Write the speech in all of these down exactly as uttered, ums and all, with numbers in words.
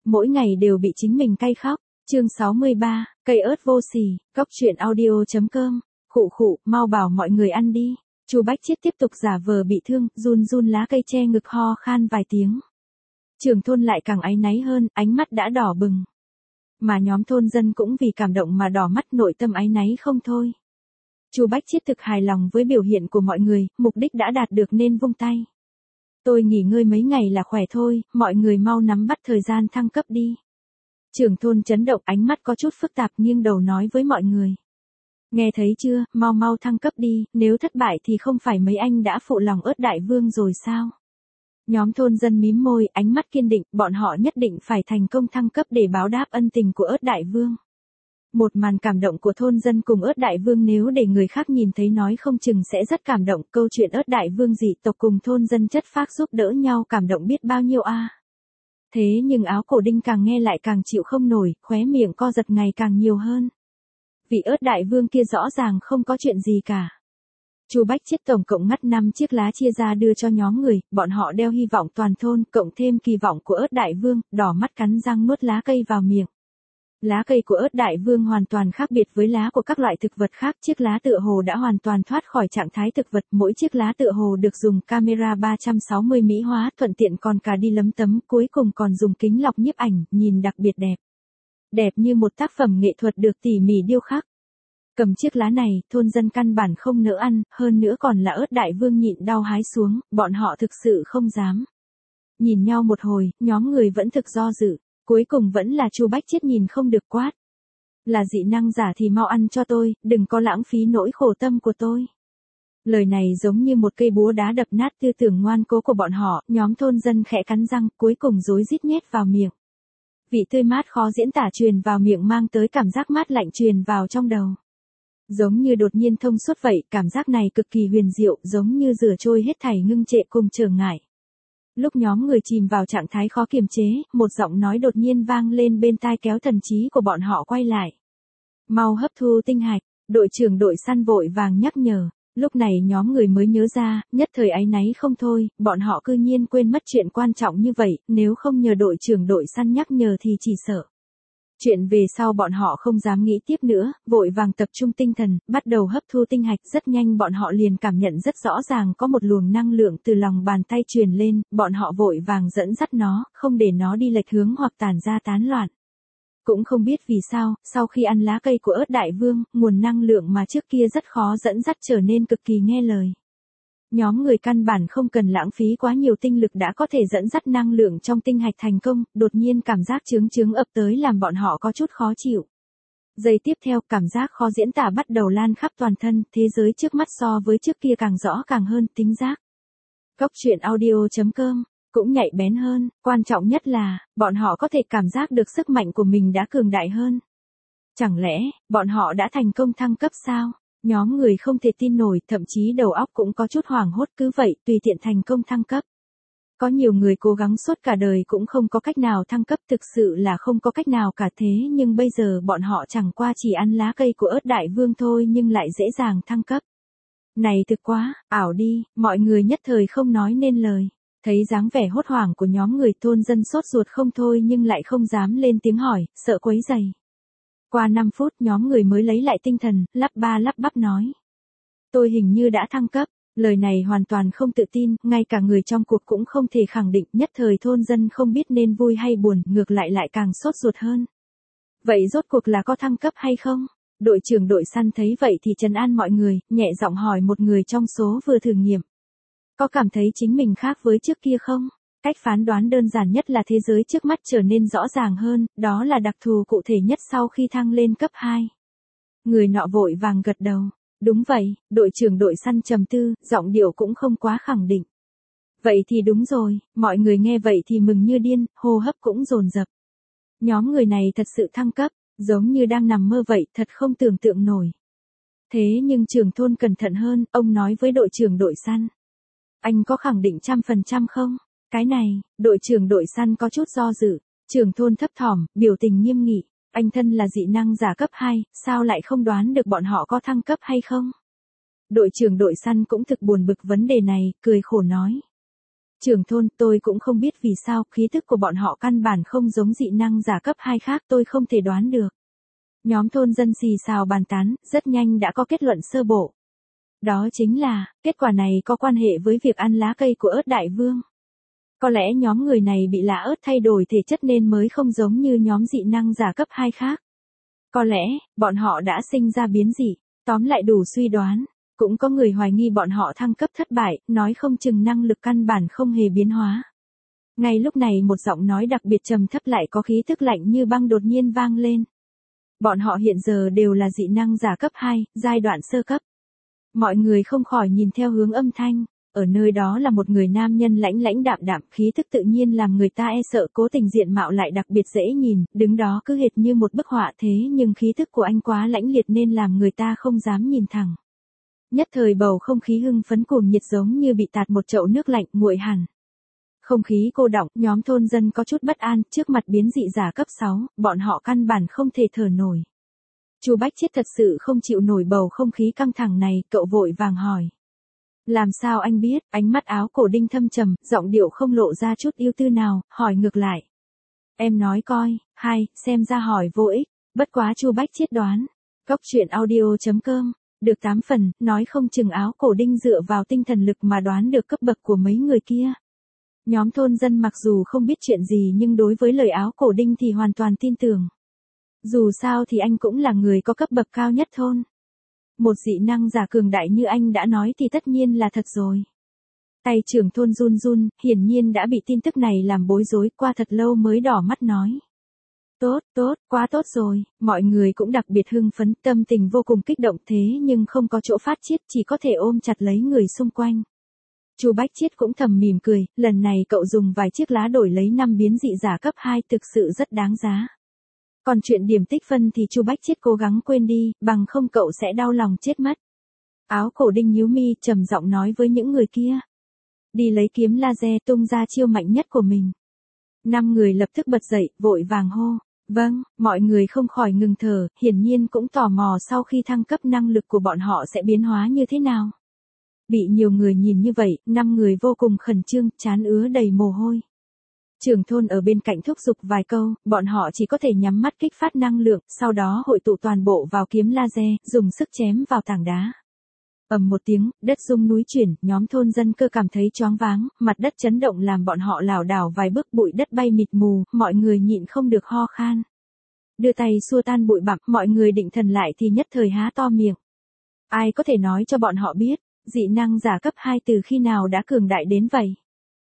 mỗi ngày đều bị chính mình cay khóc. Chương sáu mươi ba, cây ớt vô sỉ, cóc truyện audio.com. Khụ khụ, mau bảo mọi người ăn đi. Chu Bách Chiết tiếp tục giả vờ bị thương, run run lá cây che ngực ho khan vài tiếng. Trưởng thôn lại càng áy náy hơn, ánh mắt đã đỏ bừng. Mà nhóm thôn dân cũng vì cảm động mà đỏ mắt, nội tâm áy náy không thôi. Chu Bách Chiết thực hài lòng với biểu hiện của mọi người, mục đích đã đạt được nên vung tay. Tôi nghỉ ngơi mấy ngày là khỏe thôi, mọi người mau nắm bắt thời gian thăng cấp đi. Trưởng thôn chấn động, ánh mắt có chút phức tạp, nghiêng đầu nói với mọi người. Nghe thấy chưa, mau mau thăng cấp đi, nếu thất bại thì không phải mấy anh đã phụ lòng ớt đại vương rồi sao? Nhóm thôn dân mím môi, ánh mắt kiên định, bọn họ nhất định phải thành công thăng cấp để báo đáp ân tình của ớt đại vương. Một màn cảm động của thôn dân cùng ớt đại vương nếu để người khác nhìn thấy nói không chừng sẽ rất cảm động. Câu chuyện ớt đại vương dị tộc cùng thôn dân chất phác giúp đỡ nhau cảm động biết bao nhiêu a. À. Thế nhưng áo cổ đinh càng nghe lại càng chịu không nổi, khóe miệng co giật ngày càng nhiều hơn. Vị ớt đại vương kia rõ ràng không có chuyện gì cả. Chu Bách Chiết tổng cộng ngắt năm chiếc lá chia ra đưa cho nhóm người, bọn họ đeo hy vọng toàn thôn, cộng thêm kỳ vọng của ớt đại vương, đỏ mắt cắn răng nuốt lá cây vào miệng. Lá cây của ớt đại vương hoàn toàn khác biệt với lá của các loại thực vật khác, chiếc lá tựa hồ đã hoàn toàn thoát khỏi trạng thái thực vật, mỗi chiếc lá tựa hồ được dùng camera ba trăm sáu mươi mỹ hóa, thuận tiện còn cả đi lấm tấm, cuối cùng còn dùng kính lọc nhiếp ảnh, nhìn đặc biệt đẹp. Đẹp như một tác phẩm nghệ thuật được tỉ mỉ điêu khắc. Cầm chiếc lá này, thôn dân căn bản không nỡ ăn, hơn nữa còn là ớt đại vương nhịn đau hái xuống, bọn họ thực sự không dám. Nhìn nhau một hồi, nhóm người vẫn thực do dự, cuối cùng vẫn là Chu Bách Chiết nhìn không được quát. Là dị năng giả thì mau ăn cho tôi, đừng có lãng phí nỗi khổ tâm của tôi. Lời này giống như một cây búa đá đập nát tư tưởng ngoan cố của bọn họ, nhóm thôn dân khẽ cắn răng, cuối cùng rối rít nhét vào miệng. Vị tươi mát khó diễn tả truyền vào miệng mang tới cảm giác mát lạnh truyền vào trong đầu. Giống như đột nhiên thông suốt vậy, cảm giác này cực kỳ huyền diệu, giống như rửa trôi hết thảy ngưng trệ cùng trở ngại. Lúc nhóm người chìm vào trạng thái khó kiềm chế, một giọng nói đột nhiên vang lên bên tai kéo thần trí của bọn họ quay lại. Mau hấp thu tinh hạch, đội trưởng đội săn vội vàng nhắc nhở. Lúc này nhóm người mới nhớ ra, nhất thời áy náy không thôi, bọn họ cư nhiên quên mất chuyện quan trọng như vậy, nếu không nhờ đội trưởng đội săn nhắc nhở thì chỉ sợ. Chuyện về sau bọn họ không dám nghĩ tiếp nữa, vội vàng tập trung tinh thần, bắt đầu hấp thu tinh hạch, rất nhanh bọn họ liền cảm nhận rất rõ ràng có một luồng năng lượng từ lòng bàn tay truyền lên, bọn họ vội vàng dẫn dắt nó, không để nó đi lệch hướng hoặc tản ra tán loạn. Cũng không biết vì sao, sau khi ăn lá cây của ớt đại vương, nguồn năng lượng mà trước kia rất khó dẫn dắt trở nên cực kỳ nghe lời. Nhóm người căn bản không cần lãng phí quá nhiều tinh lực đã có thể dẫn dắt năng lượng trong tinh hạch thành công, đột nhiên cảm giác chướng chướng ập tới làm bọn họ có chút khó chịu. Giây tiếp theo, cảm giác khó diễn tả bắt đầu lan khắp toàn thân, thế giới trước mắt so với trước kia càng rõ càng hơn, tính giác. Cóc truyện audio.com cũng nhạy bén hơn, quan trọng nhất là, bọn họ có thể cảm giác được sức mạnh của mình đã cường đại hơn. Chẳng lẽ, bọn họ đã thành công thăng cấp sao? Nhóm người không thể tin nổi, thậm chí đầu óc cũng có chút hoảng hốt, cứ vậy, tùy tiện thành công thăng cấp. Có nhiều người cố gắng suốt cả đời cũng không có cách nào thăng cấp, thực sự là không có cách nào cả, thế nhưng bây giờ bọn họ chẳng qua chỉ ăn lá cây của ớt đại vương thôi nhưng lại dễ dàng thăng cấp. Này thực quá, ảo đi, mọi người nhất thời không nói nên lời. Thấy dáng vẻ hốt hoảng của nhóm người, thôn dân sốt ruột không thôi nhưng lại không dám lên tiếng hỏi, sợ quấy rầy. Qua năm phút nhóm người mới lấy lại tinh thần, lắp ba lắp bắp nói. Tôi hình như đã thăng cấp, lời này hoàn toàn không tự tin, ngay cả người trong cuộc cũng không thể khẳng định, nhất thời thôn dân không biết nên vui hay buồn, ngược lại lại càng sốt ruột hơn. Vậy rốt cuộc là có thăng cấp hay không? Đội trưởng đội săn thấy vậy thì trấn an mọi người, nhẹ giọng hỏi một người trong số vừa thử nghiệm. Có cảm thấy chính mình khác với trước kia không? Cách phán đoán đơn giản nhất là thế giới trước mắt trở nên rõ ràng hơn, đó là đặc thù cụ thể nhất sau khi thăng lên cấp hai. Người nọ vội vàng gật đầu. Đúng vậy, đội trưởng đội săn trầm tư, giọng điệu cũng không quá khẳng định. Vậy thì đúng rồi, mọi người nghe vậy thì mừng như điên, hô hấp cũng dồn dập. Nhóm người này thật sự thăng cấp, giống như đang nằm mơ vậy, thật không tưởng tượng nổi. Thế nhưng trưởng thôn cẩn thận hơn, ông nói với đội trưởng đội săn. Anh có khẳng định trăm phần trăm không? Cái này, đội trưởng đội săn có chút do dự, trưởng thôn thấp thỏm, biểu tình nghiêm nghị, anh thân là dị năng giả cấp hai, sao lại không đoán được bọn họ có thăng cấp hay không? Đội trưởng đội săn cũng thực buồn bực vấn đề này, cười khổ nói. Trưởng thôn, tôi cũng không biết vì sao, khí tức của bọn họ căn bản không giống dị năng giả cấp hai khác, tôi không thể đoán được. Nhóm thôn dân xì xào bàn tán, rất nhanh đã có kết luận sơ bộ. Đó chính là, kết quả này có quan hệ với việc ăn lá cây của ớt đại vương. Có lẽ nhóm người này bị lá ớt thay đổi thể chất nên mới không giống như nhóm dị năng giả cấp hai khác. Có lẽ, bọn họ đã sinh ra biến dị, tóm lại đủ suy đoán. Cũng có người hoài nghi bọn họ thăng cấp thất bại, nói không chừng năng lực căn bản không hề biến hóa. Ngay lúc này một giọng nói đặc biệt trầm thấp lại có khí tức lạnh như băng đột nhiên vang lên. Bọn họ hiện giờ đều là dị năng giả cấp hai, giai đoạn sơ cấp. Mọi người không khỏi nhìn theo hướng âm thanh, ở nơi đó là một người nam nhân lãnh lãnh đạm đạm, khí tức tự nhiên làm người ta e sợ, cố tình diện mạo lại đặc biệt dễ nhìn, đứng đó cứ hệt như một bức họa thế nhưng khí tức của anh quá lãnh liệt nên làm người ta không dám nhìn thẳng. Nhất thời bầu không khí hưng phấn cuồng nhiệt giống như bị tạt một chậu nước lạnh, nguội hẳn. Không khí cô đọng, nhóm thôn dân có chút bất an, trước mặt biến dị giả cấp sáu, bọn họ căn bản không thể thở nổi. Chu Bách Chiết thật sự không chịu nổi bầu không khí căng thẳng này, cậu vội vàng hỏi. Làm sao anh biết? Ánh mắt áo cổ đinh thâm trầm, giọng điệu không lộ ra chút ưu tư nào, hỏi ngược lại. Em nói coi, hay, xem ra hỏi vô ích, bất quá Chu Bách Chiết đoán. Góc truyện audio chấm com, được tám phần, nói không chừng áo cổ đinh dựa vào tinh thần lực mà đoán được cấp bậc của mấy người kia. Nhóm thôn dân mặc dù không biết chuyện gì nhưng đối với lời áo cổ đinh thì hoàn toàn tin tưởng. Dù sao thì anh cũng là người có cấp bậc cao nhất thôn. Một dị năng giả cường đại như anh đã nói thì tất nhiên là thật rồi. Tay trưởng thôn run run, hiển nhiên đã bị tin tức này làm bối rối, qua thật lâu mới đỏ mắt nói. Tốt, tốt, quá tốt rồi, mọi người cũng đặc biệt hưng phấn, tâm tình vô cùng kích động thế nhưng không có chỗ phát chiết, chỉ có thể ôm chặt lấy người xung quanh. Chu Bách Chiết cũng thầm mỉm cười, lần này cậu dùng vài chiếc lá đổi lấy năm biến dị giả cấp hai thực sự rất đáng giá. Còn chuyện điểm tích phân thì Chu Bách Chiết cố gắng quên đi, bằng không cậu sẽ đau lòng chết mất. Áo cổ đinh nhíu mi trầm giọng nói với những người kia. Đi lấy kiếm laser tung ra chiêu mạnh nhất của mình. Năm người lập tức bật dậy, vội vàng hô. Vâng, mọi người không khỏi ngừng thở, hiển nhiên cũng tò mò sau khi thăng cấp năng lực của bọn họ sẽ biến hóa như thế nào. Bị nhiều người nhìn như vậy, năm người vô cùng khẩn trương, trán ứa đầy mồ hôi. Trưởng thôn ở bên cạnh thúc giục vài câu, bọn họ chỉ có thể nhắm mắt kích phát năng lượng, sau đó hội tụ toàn bộ vào kiếm laser, dùng sức chém vào tảng đá. Ầm một tiếng, đất rung núi chuyển, nhóm thôn dân cơ cảm thấy choáng váng, mặt đất chấn động làm bọn họ lảo đảo vài bước, bụi đất bay mịt mù, mọi người nhịn không được ho khan. Đưa tay xua tan bụi bặm, mọi người định thần lại thì nhất thời há to miệng. Ai có thể nói cho bọn họ biết, dị năng giả cấp hai từ khi nào đã cường đại đến vậy?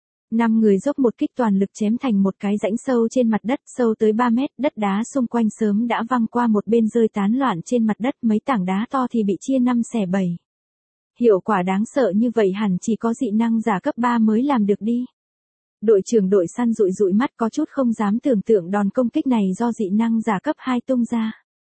Năm người dốc một kích toàn lực chém thành một cái rãnh sâu trên mặt đất, sâu tới ba mét, đất đá xung quanh sớm đã văng qua một bên rơi tán loạn trên mặt đất, mấy tảng đá to thì bị chia năm xẻ bảy. Hiệu quả đáng sợ như vậy hẳn chỉ có dị năng giả cấp ba mới làm được đi. Đội trưởng đội săn dụi dụi mắt có chút không dám tưởng tượng đòn công kích này do dị năng giả cấp hai tung ra.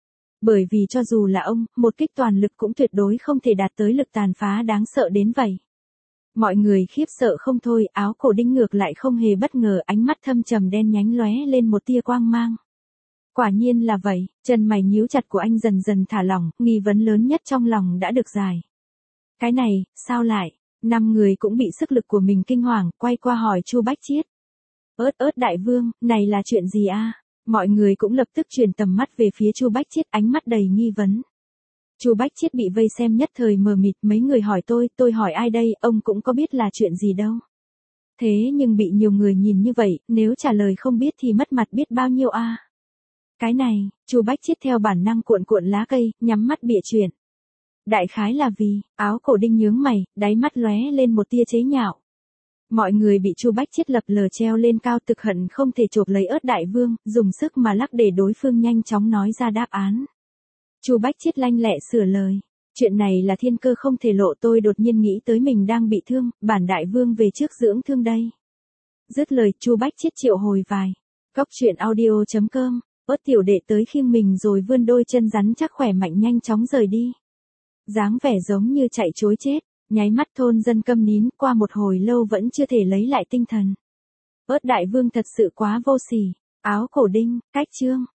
Bởi vì cho dù là ông, một kích toàn lực cũng tuyệt đối không thể đạt tới lực tàn phá đáng sợ đến vậy. Mọi người khiếp sợ không thôi, áo cổ đinh ngược lại không hề bất ngờ, ánh mắt thâm trầm đen nhánh lóe lên một tia quang mang. Quả nhiên là vậy, chân mày nhíu chặt của anh dần dần thả lỏng, nghi vấn lớn nhất trong lòng đã được giải. Cái này, sao lại? Năm người cũng bị sức lực của mình kinh hoàng, quay qua hỏi Chu Bách Chiết. Ớt ớt đại vương, này là chuyện gì a? Mọi người cũng lập tức chuyển tầm mắt về phía Chu Bách Chiết, ánh mắt đầy nghi vấn. Chu Bách Chiết bị vây xem nhất thời mờ mịt, mấy người hỏi tôi, tôi hỏi ai đây, ông cũng có biết là chuyện gì đâu. Thế nhưng bị nhiều người nhìn như vậy, nếu trả lời không biết thì mất mặt biết bao nhiêu a. Cái này, Chu Bách Chiết theo bản năng cuộn cuộn lá cây, nhắm mắt bịa chuyện. Đại khái là vì, áo cổ đinh nhướng mày, đáy mắt lóe lên một tia chế nhạo. Mọi người bị Chu Bách Chiết lập lờ treo lên cao, thực hận không thể chộp lấy ớt đại vương, dùng sức mà lắc để đối phương nhanh chóng nói ra đáp án. Chu Bách Chiết lanh lẹ sửa lời. Chuyện này là thiên cơ không thể lộ, tôi đột nhiên nghĩ tới mình đang bị thương, bản đại vương về trước dưỡng thương đây. Dứt lời, Chu Bách Chiết triệu hồi vài. Góc truyện audio chấm com, ớt tiểu đệ tới khiêng mình rồi vươn đôi chân rắn chắc khỏe mạnh nhanh chóng rời đi. Dáng vẻ giống như chạy trối chết, nháy mắt thôn dân câm nín, qua một hồi lâu vẫn chưa thể lấy lại tinh thần. Ớt đại vương thật sự quá vô sỉ, áo cổ đinh, cách chương.